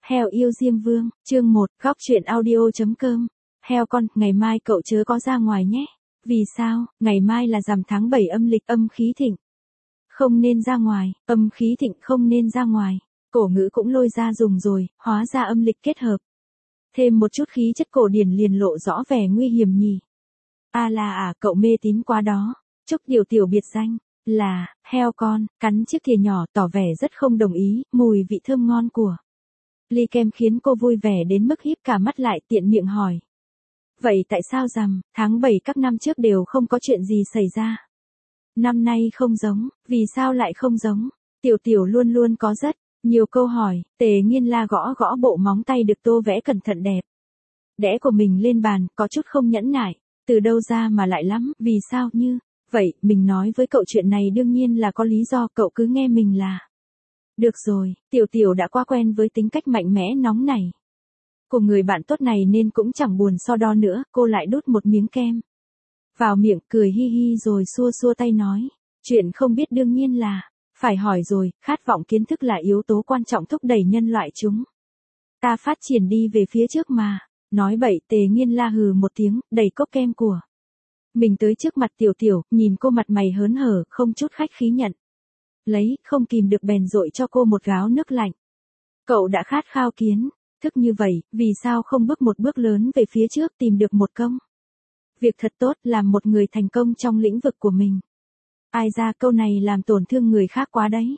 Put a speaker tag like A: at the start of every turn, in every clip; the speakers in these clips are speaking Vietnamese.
A: Heo yêu Diêm Vương, chương 1, góc truyện audio.com. Heo con, ngày mai cậu chớ có ra ngoài nhé. Vì sao? Ngày mai là rằm tháng 7 âm lịch, âm khí thịnh. Không nên ra ngoài, âm khí thịnh không nên ra ngoài. Cổ ngữ cũng lôi ra dùng rồi, hóa ra âm lịch kết hợp. Thêm một chút khí chất cổ điển liền lộ rõ vẻ nguy hiểm nhỉ. Cậu mê tín quá đó. Trúc Tiểu Tiểu biệt danh là heo con, cắn chiếc thìa nhỏ tỏ vẻ rất không đồng ý, mùi vị thơm ngon của ly kem khiến cô vui vẻ đến mức híp cả mắt lại, tiện miệng hỏi. Vậy tại sao rằm tháng 7 các năm trước đều không có chuyện gì xảy ra? Năm nay không giống, vì sao lại không giống? Tiểu Tiểu luôn luôn có rất nhiều câu hỏi. Tề Nghiên La gõ gõ bộ móng tay được tô vẽ cẩn thận đẹp đẽ của mình lên bàn, có chút không nhẫn nại. Từ đâu ra mà lại lắm, vì sao như vậy? Mình nói với cậu chuyện này đương nhiên là có lý do, cậu cứ nghe mình là được rồi. Tiểu Tiểu đã quá quen với tính cách mạnh mẽ nóng nảy của người bạn tốt này nên cũng chẳng buồn so đo nữa. Cô lại đút một miếng kem vào miệng, cười hi hi rồi xua xua tay nói. Chuyện không biết đương nhiên là phải hỏi rồi, khát vọng kiến thức là yếu tố quan trọng thúc đẩy nhân loại chúng ta phát triển đi về phía trước mà. Nói bậy. Tề Nghiên La hừ một tiếng, đẩy cốc kem của mình tới trước mặt Tiểu Tiểu, nhìn cô mặt mày hớn hở, không chút khách khí nhận lấy, không kìm được bèn dội cho cô một gáo nước lạnh. Cậu đã khát khao kiến thức như vậy, vì sao không bước một bước lớn về phía trước, tìm được một công việc thật tốt, làm một người thành công trong lĩnh vực của mình? Ai ra, câu này làm tổn thương người khác quá đấy.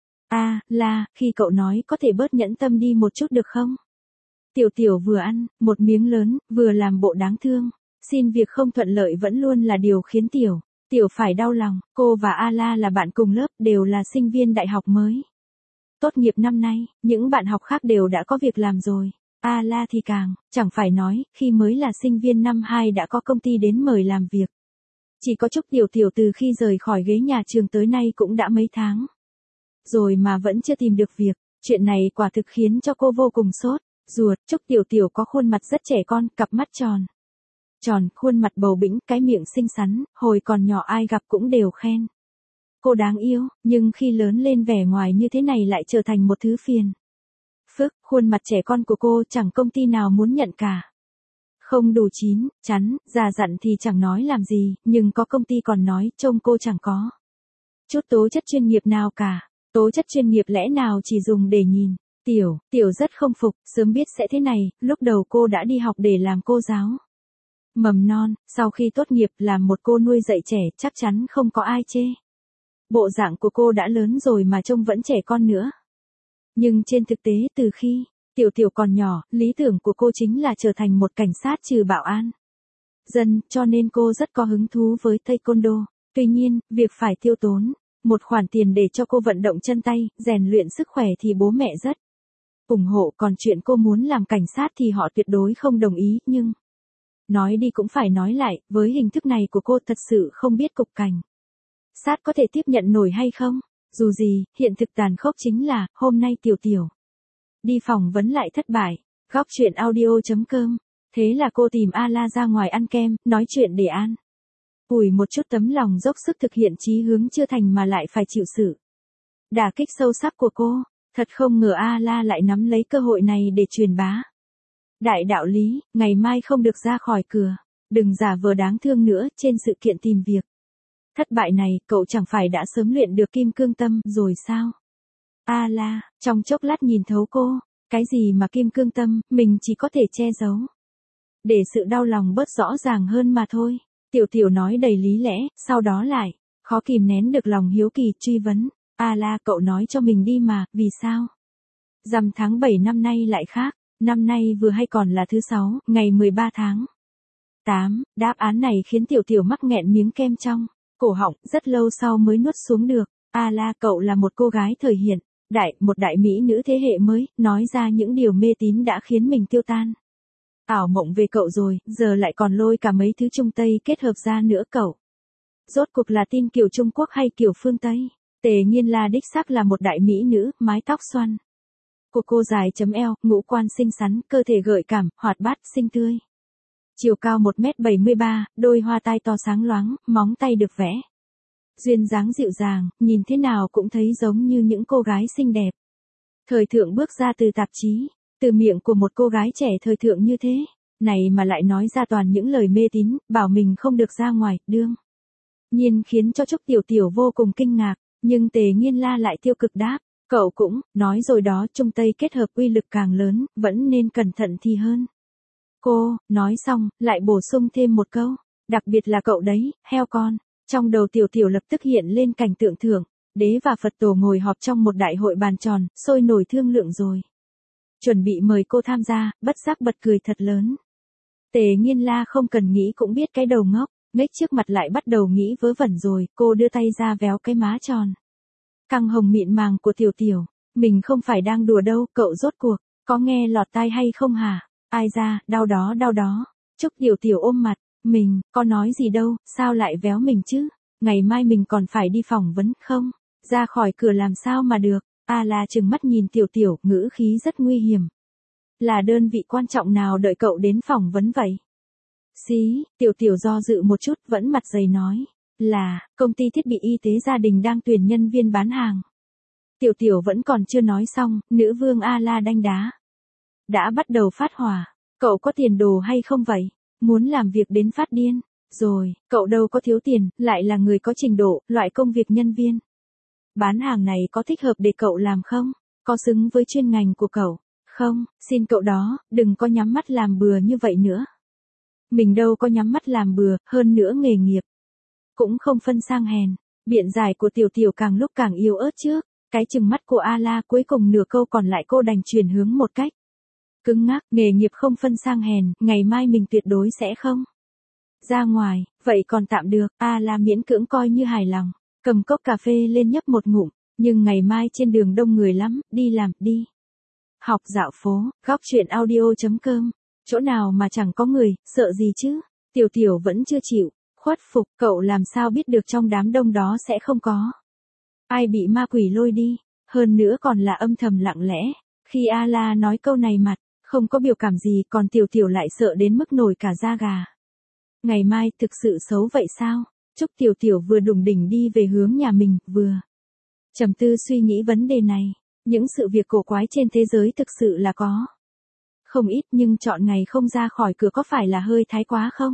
A: Khi cậu nói có thể bớt nhẫn tâm đi một chút được không? Tiểu Tiểu vừa ăn một miếng lớn, vừa làm bộ đáng thương. Xin việc không thuận lợi vẫn luôn là điều khiến Tiểu phải đau lòng. Cô và A-la là bạn cùng lớp, đều là sinh viên đại học mới tốt nghiệp năm nay, những bạn học khác đều đã có việc làm rồi. A-la thì càng, chẳng phải nói, khi mới là sinh viên năm 2 đã có công ty đến mời làm việc. Chỉ có Trúc Tiểu Tiểu từ khi rời khỏi ghế nhà trường tới nay cũng đã mấy tháng rồi mà vẫn chưa tìm được việc. Chuyện này quả thực khiến cho cô vô cùng sốt ruột. Trúc Tiểu Tiểu có khuôn mặt rất trẻ con, cặp mắt tròn, khuôn mặt bầu bĩnh, cái miệng xinh xắn, hồi còn nhỏ ai gặp cũng đều khen cô đáng yêu, nhưng khi lớn lên vẻ ngoài như thế này lại trở thành một thứ phiền phức. Khuôn mặt trẻ con của cô chẳng công ty nào muốn nhận cả. Không đủ chín chắn, già dặn thì chẳng nói làm gì, nhưng có công ty còn nói trông cô chẳng có chút tố chất chuyên nghiệp nào cả. Tố chất chuyên nghiệp lẽ nào chỉ dùng để nhìn? Tiểu rất không phục, sớm biết sẽ thế này, lúc đầu cô đã đi học để làm cô giáo mầm non, sau khi tốt nghiệp làm một cô nuôi dạy trẻ, chắc chắn không có ai chê. Bộ dạng của cô đã lớn rồi mà trông vẫn trẻ con nữa. Nhưng trên thực tế từ khi Tiểu còn nhỏ, lý tưởng của cô chính là trở thành một cảnh sát trừ bạo an dân, cho nên cô rất có hứng thú với taekwondo. Tuy nhiên, việc phải tiêu tốn một khoản tiền để cho cô vận động chân tay, rèn luyện sức khỏe thì bố mẹ rất ủng hộ, còn chuyện cô muốn làm cảnh sát thì họ tuyệt đối không đồng ý. Nhưng nói đi cũng phải nói lại, với hình thức này của cô thật sự không biết cục cảnh sát có thể tiếp nhận nổi hay không. Dù gì, hiện thực tàn khốc chính là, hôm nay Tiểu đi phỏng vấn lại thất bại. Góc truyện audio.com. Thế là cô tìm A-la ra ngoài ăn kem, nói chuyện để an ủi một chút tấm lòng dốc sức thực hiện chí hướng chưa thành mà lại phải chịu sự đả kích sâu sắc của cô. Thật không ngờ A-la lại nắm lấy cơ hội này để truyền bá đại đạo lý, ngày mai không được ra khỏi cửa, đừng giả vờ đáng thương nữa. Trên sự kiện tìm việc thất bại này, cậu chẳng phải đã sớm luyện được kim cương tâm rồi sao? A-la trong chốc lát nhìn thấu cô. Cái gì mà kim cương tâm, mình chỉ có thể che giấu để sự đau lòng bớt rõ ràng hơn mà thôi. Tiểu nói đầy lý lẽ, sau đó lại khó kìm nén được lòng hiếu kỳ truy vấn. A-la, cậu nói cho mình đi mà, vì sao rằm tháng 7 năm nay lại khác? Năm nay vừa hay còn là thứ 6, ngày 13 tháng 8. Đáp án này khiến Tiểu mắc nghẹn miếng kem trong cổ họng, rất lâu sau mới nuốt xuống được. A-la, cậu là một cô gái thời hiện đại, một đại mỹ nữ thế hệ mới, nói ra những điều mê tín đã khiến mình tiêu tan ảo mộng về cậu rồi, giờ lại còn lôi cả mấy thứ Trung Tây kết hợp ra nữa. Cậu rốt cuộc là tin kiểu Trung Quốc hay kiểu phương Tây? Tề Nghiên La đích xác là một đại mỹ nữ, mái tóc xoăn của cô dài chấm eo, ngũ quan xinh xắn, cơ thể gợi cảm, hoạt bát, xinh tươi. Chiều cao 1m73, đôi hoa tai to sáng loáng, móng tay được vẽ duyên dáng dịu dàng, nhìn thế nào cũng thấy giống như những cô gái xinh đẹp thời thượng bước ra từ tạp chí. Từ miệng của một cô gái trẻ thời thượng như thế, này mà lại nói ra toàn những lời mê tín, bảo mình không được ra ngoài, đương nhiên khiến cho Trúc Tiểu Tiểu vô cùng kinh ngạc, nhưng Tề Nghiên La lại tiêu cực đáp, cậu cũng, nói rồi đó, Trung Tây kết hợp uy lực càng lớn, vẫn nên cẩn thận thì hơn. Cô, nói xong, lại bổ sung thêm một câu, đặc biệt là cậu đấy, heo con. Trong đầu Tiểu Tiểu lập tức hiện lên cảnh tượng thượng, đế và Phật tổ ngồi họp trong một đại hội bàn tròn, sôi nổi thương lượng rồi. Chuẩn bị mời cô tham gia, bất giác bật cười thật lớn. Tề Nghiên La không cần nghĩ cũng biết cái đầu ngốc, nghếch trước mặt lại bắt đầu nghĩ vớ vẩn rồi, cô đưa tay ra véo cái má tròn. Căng hồng mịn màng của Tiểu Tiểu, mình không phải đang đùa đâu, cậu rốt cuộc, có nghe lọt tai hay không hả? Ai ra, đau đó. Trúc Tiểu Tiểu ôm mặt, mình, có nói gì đâu, sao lại véo mình chứ? Ngày mai mình còn phải đi phỏng vấn không? Ra khỏi cửa làm sao mà được? La trừng mắt nhìn Tiểu Tiểu, ngữ khí rất nguy hiểm. Là đơn vị quan trọng nào đợi cậu đến phỏng vấn vậy? Xí, Tiểu Tiểu do dự một chút, vẫn mặt dày nói. Là, công ty thiết bị y tế gia đình đang tuyển nhân viên bán hàng. Tiểu Tiểu vẫn còn chưa nói xong, nữ vương La đanh đá. Đã bắt đầu phát hỏa. Cậu có tiền đồ hay không vậy? Muốn làm việc đến phát điên. Rồi, cậu đâu có thiếu tiền, lại là người có trình độ, loại công việc nhân viên. Bán hàng này có thích hợp để cậu làm không? Có xứng với chuyên ngành của cậu? Không, xin cậu đó, đừng có nhắm mắt làm bừa như vậy nữa. Mình đâu có nhắm mắt làm bừa, hơn nữa nghề nghiệp. Cũng không phân sang hèn. Biện giải của Tiểu Tiểu càng lúc càng yếu ớt trước. Cái chừng mắt của La cuối cùng nửa câu còn lại cô đành chuyển hướng một cách cứng ngắc, nghề nghiệp không phân sang hèn, ngày mai mình tuyệt đối sẽ không ra ngoài, vậy còn tạm được, La miễn cưỡng coi như hài lòng, cầm cốc cà phê lên nhấp một ngụm, nhưng ngày mai trên đường đông người lắm, đi làm, đi học dạo phố, góc truyện audio.com, chỗ nào mà chẳng có người, sợ gì chứ? Tiểu Tiểu vẫn chưa chịu khuất phục, cậu làm sao biết được trong đám đông đó sẽ không có ai bị ma quỷ lôi đi, hơn nữa còn là âm thầm lặng lẽ. Khi La nói câu này mặt không có biểu cảm gì, còn Tiểu Tiểu lại sợ đến mức nổi cả da gà. Ngày mai thực sự xấu vậy sao? Trúc Tiểu Tiểu vừa đủng đỉnh đi về hướng nhà mình, vừa trầm tư suy nghĩ vấn đề này. Những sự việc cổ quái trên thế giới thực sự là có không ít, nhưng chọn ngày không ra khỏi cửa có phải là hơi thái quá không?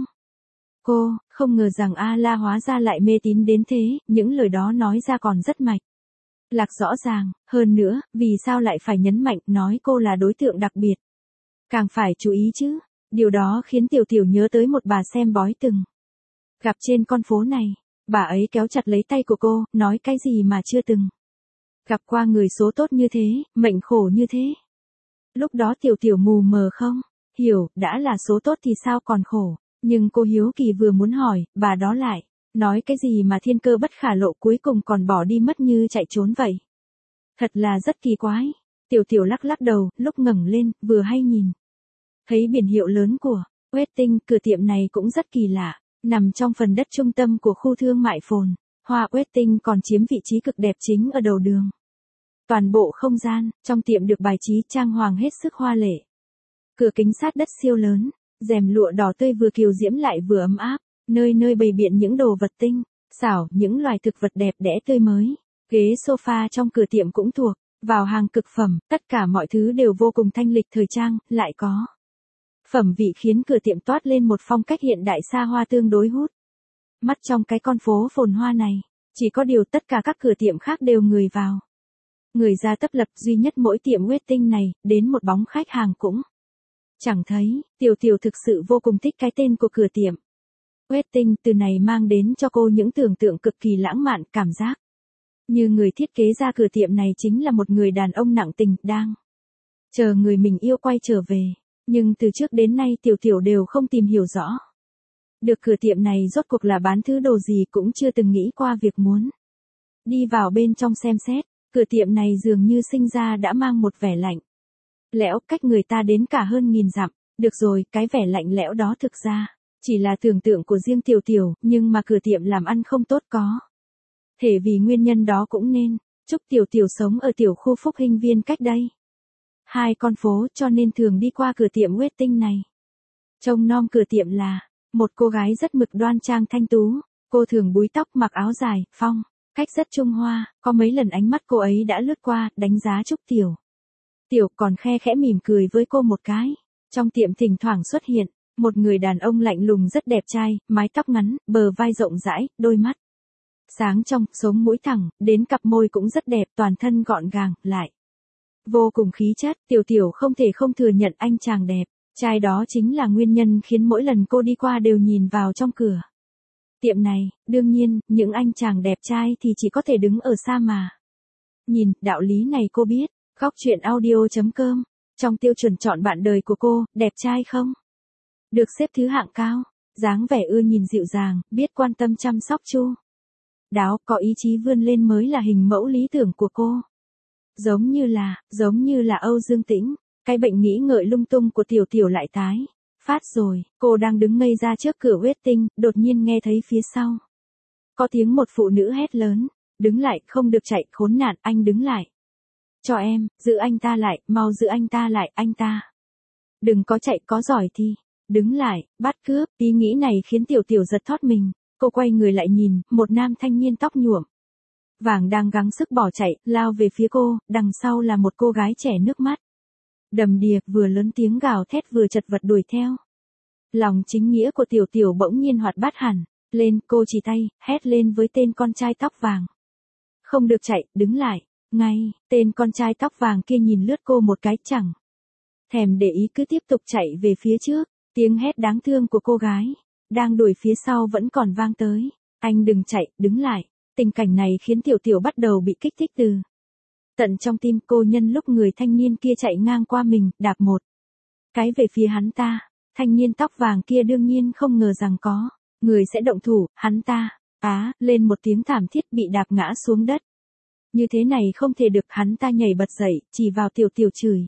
A: Cô không ngờ rằng La hóa ra lại mê tín đến thế, những lời đó nói ra còn rất mạch lạc rõ ràng, hơn nữa, vì sao lại phải nhấn mạnh nói cô là đối tượng đặc biệt? Càng phải chú ý chứ. Điều đó khiến Tiểu Tiểu nhớ tới một bà xem bói từng gặp trên con phố này. Bà ấy kéo chặt lấy tay của cô, nói cái gì mà chưa từng gặp qua người số tốt như thế, mệnh khổ như thế. Lúc đó Tiểu Tiểu mù mờ không hiểu, đã là số tốt thì sao còn khổ. Nhưng cô hiếu kỳ vừa muốn hỏi, bà đó lại nói cái gì mà thiên cơ bất khả lộ, cuối cùng còn bỏ đi mất như chạy trốn vậy. Thật là rất kỳ quái. Tiểu Tiểu lắc lắc đầu, lúc ngẩng lên, vừa hay nhìn thấy biển hiệu lớn của Wedding, cửa tiệm này cũng rất kỳ lạ, nằm trong phần đất trung tâm của khu thương mại Phồn Hoa. Wedding còn chiếm vị trí cực đẹp chính ở đầu đường. Toàn bộ không gian trong tiệm được bài trí trang hoàng hết sức hoa lệ. Cửa kính sát đất siêu lớn, rèm lụa đỏ tươi vừa kiều diễm lại vừa ấm áp, nơi nơi bày biện những đồ vật tinh xảo, những loài thực vật đẹp đẽ tươi mới. Ghế sofa trong cửa tiệm cũng thuộc vào hàng cực phẩm, tất cả mọi thứ đều vô cùng thanh lịch thời trang, lại có phẩm vị khiến cửa tiệm toát lên một phong cách hiện đại xa hoa tương đối hút mắt trong cái con phố phồn hoa này. Chỉ có điều tất cả các cửa tiệm khác đều người vào người ra tấp lập, duy nhất mỗi tiệm Wedding này, đến một bóng khách hàng cũng chẳng thấy. Tiểu Tiểu thực sự vô cùng thích cái tên của cửa tiệm Wedding, từ này mang đến cho cô những tưởng tượng cực kỳ lãng mạn, cảm giác như người thiết kế ra cửa tiệm này chính là một người đàn ông nặng tình, đang chờ người mình yêu quay trở về. Nhưng từ trước đến nay Tiểu Tiểu đều không tìm hiểu rõ được cửa tiệm này rốt cuộc là bán thứ đồ gì, cũng chưa từng nghĩ qua việc muốn đi vào bên trong xem xét. Cửa tiệm này dường như sinh ra đã mang một vẻ lạnh lẽo, cách người ta đến cả hơn nghìn dặm. Được rồi, cái vẻ lạnh lẽo đó thực ra chỉ là tưởng tượng của riêng Tiểu Tiểu, nhưng mà cửa tiệm làm ăn không tốt có thể vì nguyên nhân đó cũng nên. Trúc Tiểu Tiểu sống ở tiểu khu Phúc Hinh Viên cách đây 2 con phố, cho nên thường đi qua cửa tiệm Wedding này. Trông nom cửa tiệm là một cô gái rất mực đoan trang thanh tú. Cô thường búi tóc, mặc áo dài, phong cách rất Trung Hoa. Có mấy lần ánh mắt cô ấy đã lướt qua, đánh giá Trúc Tiểu Tiểu còn khe khẽ mỉm cười với cô một cái. Trong tiệm thỉnh thoảng xuất hiện một người đàn ông lạnh lùng rất đẹp trai, mái tóc ngắn, bờ vai rộng rãi, đôi mắt sáng trong, sống mũi thẳng, đến cặp môi cũng rất đẹp, toàn thân gọn gàng, lại vô cùng khí chất. Tiểu không thể không thừa nhận anh chàng đẹp trai đó chính là nguyên nhân khiến mỗi lần cô đi qua đều nhìn vào trong cửa tiệm này. Đương nhiên, những anh chàng đẹp trai thì chỉ có thể đứng ở xa mà nhìn, đạo lý này cô biết. Góc chuyện audio.com. Trong tiêu chuẩn chọn bạn đời của cô, đẹp trai không? Được xếp thứ hạng cao, dáng vẻ ưa nhìn dịu dàng, biết quan tâm chăm sóc chu đáo, có ý chí vươn lên mới là hình mẫu lý tưởng của cô. Giống như là Âu Dương Tĩnh, cái bệnh nghĩ ngợi lung tung của Tiểu lại tái phát rồi. Cô đang đứng ngây ra trước cửa waiting, đột nhiên nghe thấy phía sau có tiếng một phụ nữ hét lớn, đứng lại, không được chạy, khốn nạn, anh đứng lại. Cho em, giữ anh ta lại, mau giữ anh ta lại, anh ta. Đừng có chạy, có giỏi thì đứng lại, bắt cướp. Ý nghĩ này khiến Tiểu giật thót mình. Cô quay người lại nhìn, một nam thanh niên tóc nhuộm vàng đang gắng sức bỏ chạy, lao về phía cô, đằng sau là một cô gái trẻ nước mắt đầm đìa, vừa lớn tiếng gào thét vừa chật vật đuổi theo. Lòng chính nghĩa của Tiểu bỗng nhiên hoạt bát hẳn lên, cô chỉ tay, hét lên với tên con trai tóc vàng. Không được chạy, đứng lại. Ngay, tên con trai tóc vàng kia nhìn lướt cô một cái, chẳng thèm để ý, cứ tiếp tục chạy về phía trước. Tiếng hét đáng thương của cô gái đang đuổi phía sau vẫn còn vang tới. Anh đừng chạy, đứng lại. Tình cảnh này khiến Tiểu bắt đầu bị kích thích từ tận trong tim cô. Nhân lúc người thanh niên kia chạy ngang qua mình, đạp một cái về phía hắn ta. Thanh niên tóc vàng kia đương nhiên không ngờ rằng có người sẽ động thủ. Hắn ta lên một tiếng thảm thiết, bị đạp ngã xuống đất. Như thế này không thể được. Hắn ta nhảy bật dậy, chỉ vào Tiểu chửi.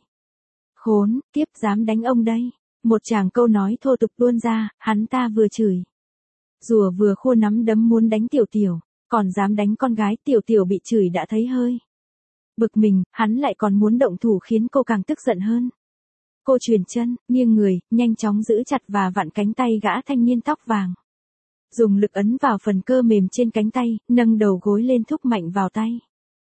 A: Khốn kiếp, dám đánh ông đây. Một tràng câu nói thô tục tuôn ra. Hắn ta vừa chửi rủa vừa khua nắm đấm muốn đánh Tiểu, còn dám đánh con gái. Tiểu bị chửi đã thấy hơi bực mình, hắn lại còn muốn động thủ khiến cô càng tức giận hơn. Cô chuyền chân, nghiêng người, nhanh chóng giữ chặt và vặn cánh tay gã thanh niên tóc vàng. Dùng lực ấn vào phần cơ mềm trên cánh tay, nâng đầu gối lên thúc mạnh vào tay.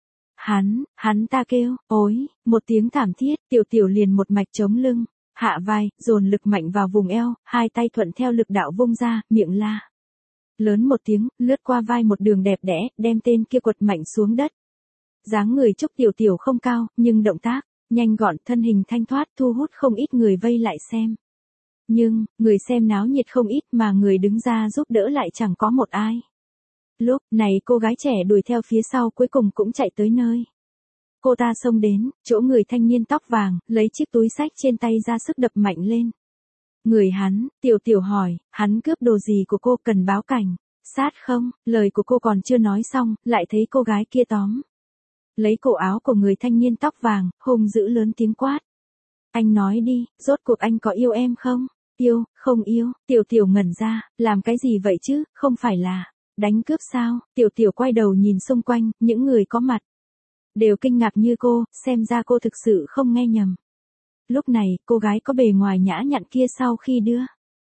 A: Hắn ta kêu, ối, một tiếng thảm thiết. Tiểu liền một mạch chống lưng, hạ vai, dồn lực mạnh vào vùng eo, hai tay thuận theo lực đạo vung ra, miệng la lớn một tiếng, lướt qua vai một đường đẹp đẽ, đem tên kia quật mạnh xuống đất. Dáng người Trúc Tiểu không cao, nhưng động tác nhanh gọn, thân hình thanh thoát, thu hút không ít người vây lại xem. Nhưng, người xem náo nhiệt không ít mà người đứng ra giúp đỡ lại chẳng có một ai. Lúc này cô gái trẻ đuổi theo phía sau cuối cùng cũng chạy tới nơi. Cô ta xông đến, chỗ người thanh niên tóc vàng, lấy chiếc túi xách trên tay ra sức đập mạnh lên người hắn. Tiểu hỏi, hắn cướp đồ gì của cô, cần báo cảnh sát không? Lời của cô còn chưa nói xong, lại thấy cô gái kia tóm lấy cổ áo của người thanh niên tóc vàng, hung dữ lớn tiếng quát. Anh nói đi, rốt cuộc anh có yêu em không? Yêu, không yêu. Tiểu ngẩn ra, làm cái gì vậy chứ, không phải là đánh cướp sao? Tiểu quay đầu nhìn xung quanh, những người có mặt đều kinh ngạc như cô, xem ra cô thực sự không nghe nhầm. Lúc này, cô gái có bề ngoài nhã nhặn kia sau khi đưa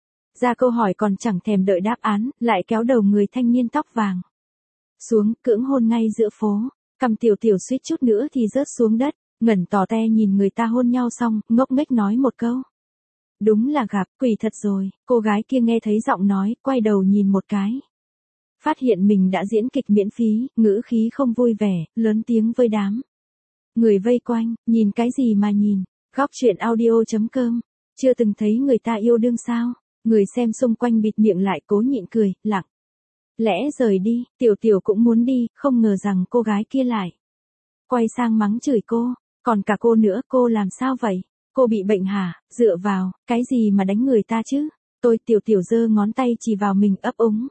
A: ra câu hỏi còn chẳng thèm đợi đáp án, lại kéo đầu người thanh niên tóc vàng xuống, cưỡng hôn ngay giữa phố. Cầm Tiểu suýt chút nữa thì rớt xuống đất, ngẩn tò te nhìn người ta hôn nhau xong, ngốc nghếch nói một câu. Đúng là gặp quỷ thật rồi. Cô gái kia nghe thấy giọng nói, quay đầu nhìn một cái. Phát hiện mình đã diễn kịch miễn phí, ngữ khí không vui vẻ, lớn tiếng với đám người vây quanh, nhìn cái gì mà nhìn. Góc chuyện audio.com. Chưa từng thấy người ta yêu đương sao? Người xem xung quanh bịt miệng lại, cố nhịn cười, lặng lẽ rời đi. Tiểu cũng muốn đi, không ngờ rằng cô gái kia lại quay sang mắng chửi cô. Còn cả cô nữa, cô làm sao vậy? Cô bị bệnh hả? Dựa vào cái gì mà đánh người ta chứ? Tôi. Tiểu giơ ngón tay chỉ vào mình, ấp úng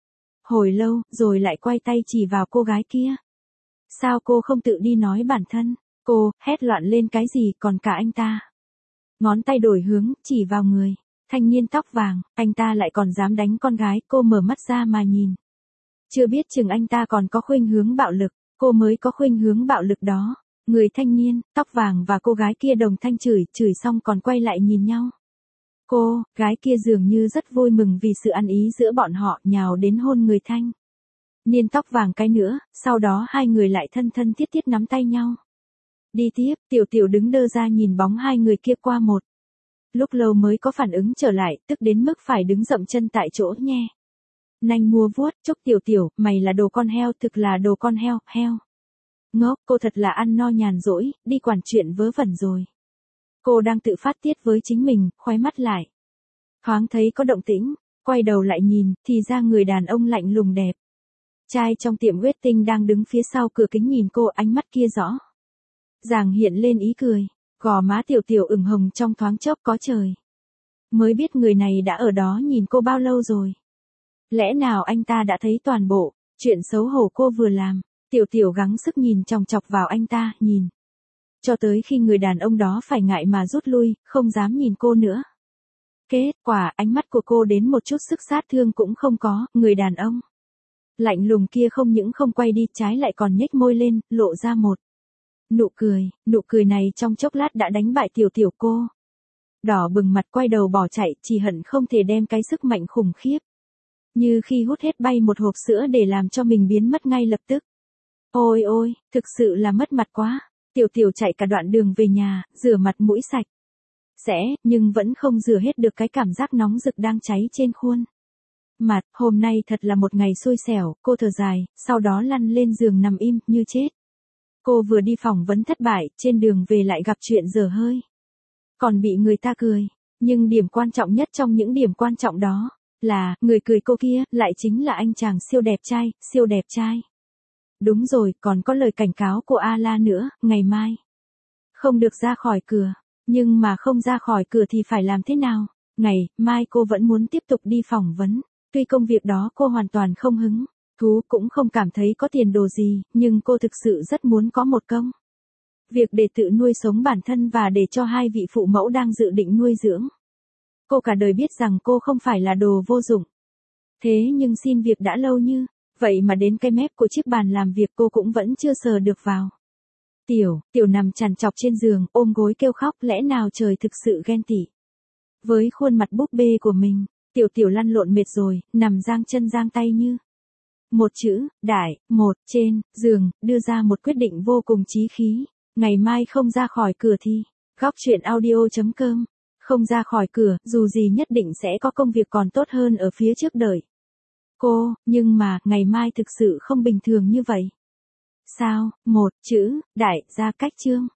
A: hồi lâu, rồi lại quay tay chỉ vào cô gái kia. Sao cô không tự đi nói bản thân? Cô hét loạn lên cái gì, còn cả anh ta. Ngón tay đổi hướng, chỉ vào người thanh niên tóc vàng. Anh ta lại còn dám đánh con gái. Cô mở mắt ra mà nhìn. Chưa biết chừng anh ta còn có khuynh hướng bạo lực. Cô mới có khuynh hướng bạo lực đó. Người thanh niên tóc vàng và cô gái kia đồng thanh chửi xong còn quay lại nhìn nhau. Cô gái kia dường như rất vui mừng vì sự ăn ý giữa bọn họ, nhào đến hôn người thanh niên tóc vàng cái nữa, sau đó hai người lại thân thiết nắm tay nhau. Đi tiếp, Tiểu Tiểu đứng đơ ra nhìn bóng hai người kia qua một. Lúc lâu mới có phản ứng trở lại, tức đến mức phải đứng dậm chân tại chỗ nhe. Nanh mua vuốt, chốc Tiểu Tiểu, mày là đồ con heo, thực là đồ con heo, heo. Ngốc, cô thật là ăn no nhàn rỗi, đi quản chuyện vớ vẩn rồi. Cô đang tự phát tiết với chính mình, khóe mắt lại. Thoáng thấy có động tĩnh, quay đầu lại nhìn, thì ra người đàn ông lạnh lùng đẹp. Trai trong tiệm wedding đang đứng phía sau cửa kính nhìn cô, ánh mắt kia rõ ràng hiện lên ý cười, gò má Tiểu Tiểu ửng hồng trong thoáng chốc có trời. Mới biết người này đã ở đó nhìn cô bao lâu rồi. Lẽ nào anh ta đã thấy toàn bộ chuyện xấu hổ cô vừa làm. Tiểu Tiểu gắng sức nhìn chòng chọc vào anh ta, nhìn. Cho tới khi người đàn ông đó phải ngại mà rút lui, không dám nhìn cô nữa. Kết quả ánh mắt của cô đến một chút sức sát thương cũng không có, người đàn ông lạnh lùng kia không những không quay đi, trái lại còn nhếch môi lên, lộ ra một nụ cười này trong chốc lát đã đánh bại Tiểu Tiểu cô. Đỏ bừng mặt quay đầu bỏ chạy, chỉ hận không thể đem cái sức mạnh khủng khiếp. Như khi hút hết bay một hộp sữa để làm cho mình biến mất ngay lập tức. Ôi ôi, thực sự là mất mặt quá. Tiểu Tiểu chạy cả đoạn đường về nhà, rửa mặt mũi sạch sẽ, nhưng vẫn không rửa hết được cái cảm giác nóng rực đang cháy trên khuôn mặt. Hôm nay thật là một ngày xui xẻo, cô thở dài, sau đó lăn lên giường nằm im như chết. Cô vừa đi phỏng vấn thất bại, trên đường về lại gặp chuyện dở hơi. Còn bị người ta cười, nhưng điểm quan trọng nhất trong những điểm quan trọng đó là, người cười cô kia lại chính là anh chàng siêu đẹp trai. Đúng rồi, còn có lời cảnh cáo của A-la nữa, ngày mai không được ra khỏi cửa, nhưng mà không ra khỏi cửa thì phải làm thế nào? Ngày mai cô vẫn muốn tiếp tục đi phỏng vấn, tuy công việc đó cô hoàn toàn không hứng thú, cũng không cảm thấy có tiền đồ gì, nhưng cô thực sự rất muốn có một công việc để tự nuôi sống bản thân và để cho hai vị phụ mẫu đang dự định nuôi dưỡng. Cô cả đời biết rằng cô không phải là đồ vô dụng. Thế nhưng xin việc đã lâu như vậy mà đến cái mép của chiếc bàn làm việc cô cũng vẫn chưa sờ được vào. Tiểu nằm trằn trọc trên giường, ôm gối kêu khóc, lẽ nào trời thực sự ghen tị với khuôn mặt búp bê của mình. Tiểu lăn lộn mệt rồi, nằm giang chân giang tay như một chữ, đại, một, trên, giường, đưa ra một quyết định vô cùng chí khí. Ngày mai không ra khỏi cửa thì, góc chuyện audio.com, không ra khỏi cửa, dù gì nhất định sẽ có công việc còn tốt hơn ở phía trước đợi cô, nhưng mà, ngày mai thực sự không bình thường như vậy. Sao, một chữ, đại, ra cách chương.